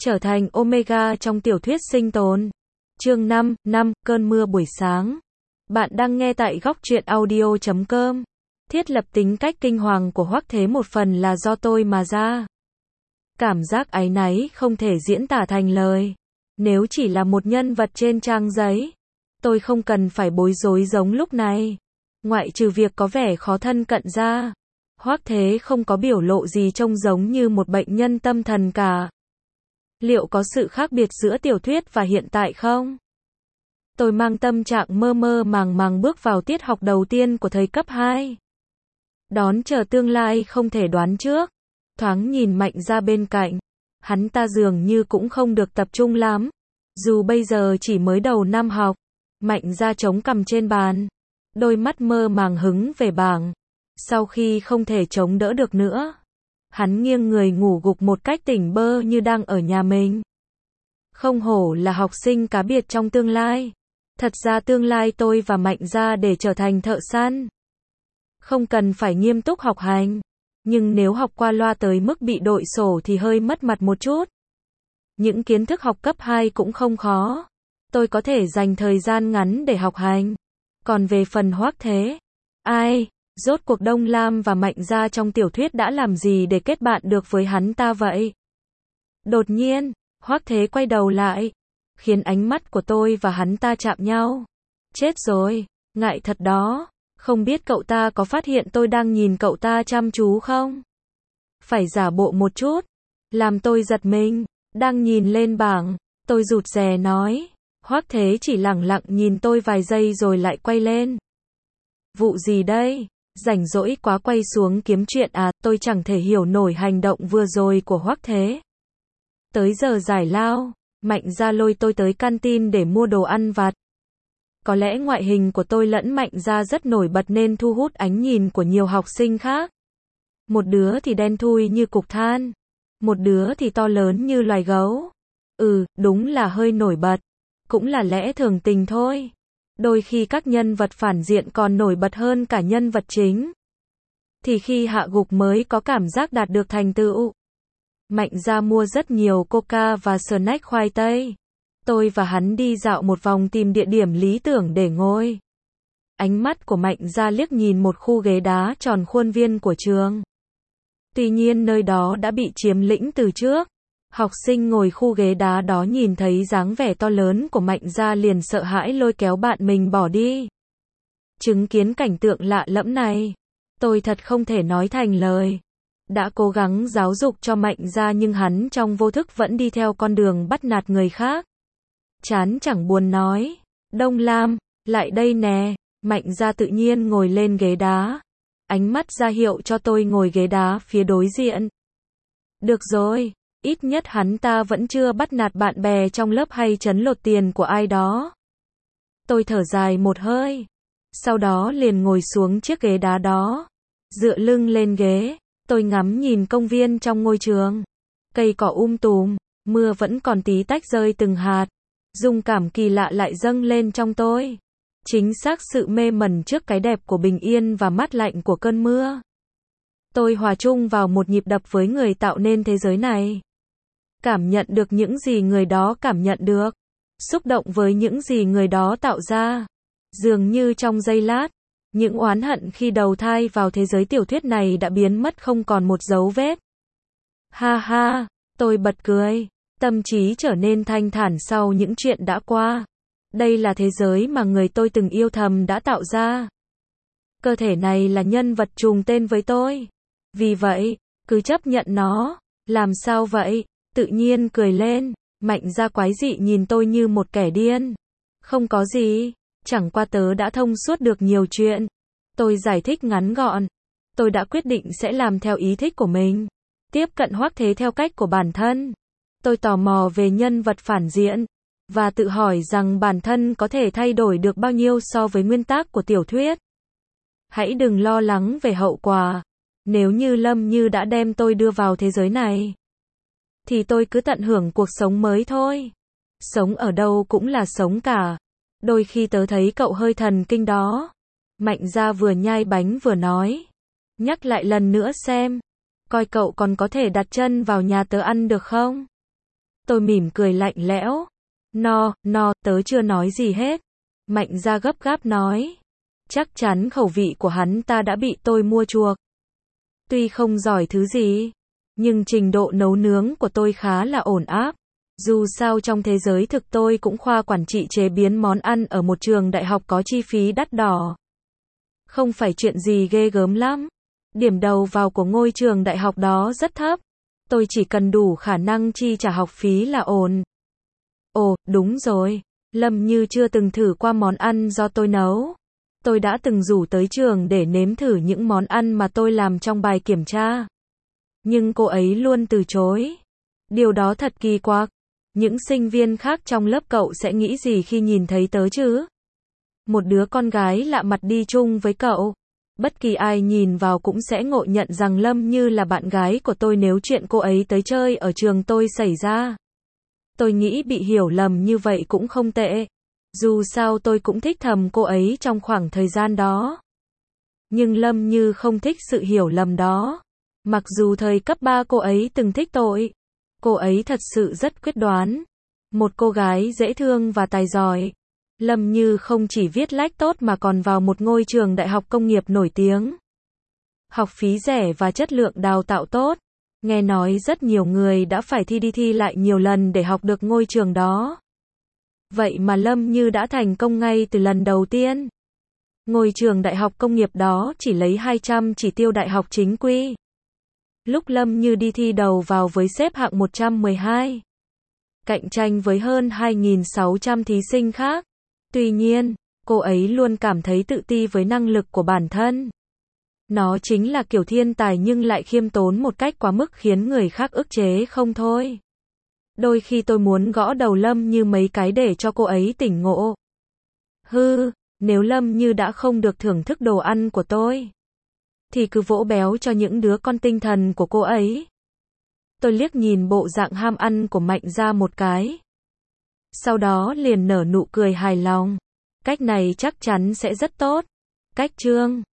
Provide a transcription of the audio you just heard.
Trở thành Omega trong tiểu thuyết sinh tồn. Chương 5, cơn mưa buổi sáng. Bạn đang nghe tại góc truyện audio.com. Thiết lập tính cách kinh hoàng của Hoắc Thế một phần là do tôi mà ra. Cảm giác áy náy không thể diễn tả thành lời. Nếu chỉ là một nhân vật trên trang giấy, tôi không cần phải bối rối giống lúc này. Ngoại trừ việc có vẻ khó thân cận ra, Hoắc Thế không có biểu lộ gì trông giống như một bệnh nhân tâm thần cả. Liệu có sự khác biệt giữa tiểu thuyết và hiện tại không? Tôi mang tâm trạng mơ mơ màng màng bước vào tiết học đầu tiên của thời cấp 2. Đón chờ tương lai không thể đoán trước. Thoáng nhìn Mạnh ra bên cạnh. Hắn ta dường như cũng không được tập trung lắm. Dù bây giờ chỉ mới đầu năm học. Mạnh ra chống cằm trên bàn. Đôi mắt mơ màng hứng về bảng. Sau khi không thể chống đỡ được nữa, hắn nghiêng người ngủ gục một cách tỉnh bơ như đang ở nhà mình. Không hổ là học sinh cá biệt trong tương lai. Thật ra tương lai tôi và Mạnh ra để trở thành thợ săn. Không cần phải nghiêm túc học hành. Nhưng nếu học qua loa tới mức bị đội sổ thì hơi mất mặt một chút. Những kiến thức học cấp 2 cũng không khó. Tôi có thể dành thời gian ngắn để học hành. Còn về phần Hoắc Thế, rốt cuộc Đông Lam và Mạnh ra trong tiểu thuyết đã làm gì để kết bạn được với hắn ta vậy? Đột nhiên, Hoắc Thế quay đầu lại, khiến ánh mắt của tôi và hắn ta chạm nhau. Chết rồi, ngại thật đó, không biết cậu ta có phát hiện tôi đang nhìn cậu ta chăm chú không? Phải giả bộ một chút, làm tôi giật mình, đang nhìn lên bảng, tôi rụt rè nói. Hoắc Thế chỉ lẳng lặng nhìn tôi vài giây rồi lại quay lên. Vụ gì đây? Rảnh rỗi quá quay xuống kiếm chuyện à? Tôi chẳng thể hiểu nổi hành động vừa rồi của Hoắc Thế. Tới giờ giải lao, Mạnh ra lôi tôi tới canteen để mua đồ ăn vặt. Có lẽ ngoại hình của tôi lẫn Mạnh ra rất nổi bật nên thu hút ánh nhìn của nhiều học sinh khác. Một đứa thì đen thui như cục than, một đứa thì to lớn như loài gấu. Đúng là hơi nổi bật, cũng là lẽ thường tình thôi. Đôi khi các nhân vật phản diện còn nổi bật hơn cả nhân vật chính. Thì khi hạ gục mới có cảm giác đạt được thành tựu. Mạnh ra mua rất nhiều coca và snack khoai tây. Tôi và hắn đi dạo một vòng tìm địa điểm lý tưởng để ngồi. Ánh mắt của Mạnh ra liếc nhìn một khu ghế đá tròn khuôn viên của trường. Tuy nhiên nơi đó đã bị chiếm lĩnh từ trước. Học sinh ngồi khu ghế đá đó nhìn thấy dáng vẻ to lớn của Mạnh ra liền sợ hãi lôi kéo bạn mình bỏ đi. Chứng kiến cảnh tượng lạ lẫm này, tôi thật không thể nói thành lời. Đã cố gắng giáo dục cho Mạnh ra nhưng hắn trong vô thức vẫn đi theo con đường bắt nạt người khác. Chán chẳng buồn nói, Đông Lam, lại đây nè. Mạnh ra tự nhiên ngồi lên ghế đá. Ánh mắt ra hiệu cho tôi ngồi ghế đá phía đối diện. Được rồi. Ít nhất hắn ta vẫn chưa bắt nạt bạn bè trong lớp hay trấn lột tiền của ai đó. Tôi thở dài một hơi. Sau đó liền ngồi xuống chiếc ghế đá đó. Dựa lưng lên ghế, tôi ngắm nhìn công viên trong ngôi trường. Cây cỏ tùm, mưa vẫn còn tí tách rơi từng hạt. Dung cảm kỳ lạ lại dâng lên trong tôi. Chính xác sự mê mẩn trước cái đẹp của bình yên và mát lạnh của cơn mưa. Tôi hòa chung vào một nhịp đập với người tạo nên thế giới này. Cảm nhận được những gì người đó cảm nhận được. Xúc động với những gì người đó tạo ra. Dường như trong giây lát, những oán hận khi đầu thai vào thế giới tiểu thuyết này đã biến mất không còn một dấu vết. Ha ha, tôi bật cười. Tâm trí trở nên thanh thản sau những chuyện đã qua. Đây là thế giới mà người tôi từng yêu thầm đã tạo ra. Cơ thể này là nhân vật trùng tên với tôi. Vì vậy, cứ chấp nhận nó. Làm sao vậy? Tự nhiên cười lên. Mạnh ra quái dị nhìn tôi như một kẻ điên. Không có gì. Chẳng qua tớ đã thông suốt được nhiều chuyện. Tôi giải thích ngắn gọn. Tôi đã quyết định sẽ làm theo ý thích của mình. Tiếp cận Hoắc Thế theo cách của bản thân. Tôi tò mò về nhân vật phản diện. Và tự hỏi rằng bản thân có thể thay đổi được bao nhiêu so với nguyên tắc của tiểu thuyết. Hãy đừng lo lắng về hậu quả. Nếu như Lâm Như đã đem tôi đưa vào thế giới này, thì tôi cứ tận hưởng cuộc sống mới thôi. Sống ở đâu cũng là sống cả. Đôi khi tớ thấy cậu hơi thần kinh đó. Mạnh ra vừa nhai bánh vừa nói. Nhắc lại lần nữa xem. Coi cậu còn có thể đặt chân vào nhà tớ ăn được không? Tôi mỉm cười lạnh lẽo. No, tớ chưa nói gì hết. Mạnh gia gấp gáp nói. Chắc chắn khẩu vị của hắn ta đã bị tôi mua chuộc. Tuy không giỏi thứ gì, nhưng trình độ nấu nướng của tôi khá là ổn áp. Dù sao trong thế giới thực tôi cũng khoa quản trị chế biến món ăn ở một trường đại học có chi phí đắt đỏ. Không phải chuyện gì ghê gớm lắm. Điểm đầu vào của ngôi trường đại học đó rất thấp. Tôi chỉ cần đủ khả năng chi trả học phí là ổn. Ồ, đúng rồi. Lâm Như chưa từng thử qua món ăn do tôi nấu. Tôi đã từng rủ tới trường để nếm thử những món ăn mà tôi làm trong bài kiểm tra. Nhưng cô ấy luôn từ chối. Điều đó thật kỳ quặc. Những sinh viên khác trong lớp cậu sẽ nghĩ gì khi nhìn thấy tớ chứ? Một đứa con gái lạ mặt đi chung với cậu. Bất kỳ ai nhìn vào cũng sẽ ngộ nhận rằng Lâm Như là bạn gái của tôi nếu chuyện cô ấy tới chơi ở trường tôi xảy ra. Tôi nghĩ bị hiểu lầm như vậy cũng không tệ. Dù sao tôi cũng thích thầm cô ấy trong khoảng thời gian đó. Nhưng Lâm Như không thích sự hiểu lầm đó. Mặc dù thời cấp 3 cô ấy từng thích tôi. Cô ấy thật sự rất quyết đoán. Một cô gái dễ thương và tài giỏi. Lâm Như không chỉ viết lách tốt mà còn vào một ngôi trường đại học công nghiệp nổi tiếng. Học phí rẻ và chất lượng đào tạo tốt. Nghe nói rất nhiều người đã phải thi lại nhiều lần để học được ngôi trường đó. Vậy mà Lâm Như đã thành công ngay từ lần đầu tiên. Ngôi trường đại học công nghiệp đó chỉ lấy 200 chỉ tiêu đại học chính quy. Lúc Lâm Như đi thi đầu vào với xếp hạng 112. Cạnh tranh với hơn 2.600 thí sinh khác. Tuy nhiên, cô ấy luôn cảm thấy tự ti với năng lực của bản thân. Nó chính là kiểu thiên tài nhưng lại khiêm tốn một cách quá mức khiến người khác ức chế không thôi. Đôi khi tôi muốn gõ đầu Lâm Như mấy cái để cho cô ấy tỉnh ngộ. Nếu Lâm Như đã không được thưởng thức đồ ăn của tôi, thì cứ vỗ béo cho những đứa con tinh thần của cô ấy. Tôi liếc nhìn bộ dạng ham ăn của Mạnh gia một cái. Sau đó liền nở nụ cười hài lòng. Cách này chắc chắn sẽ rất tốt. Cách chương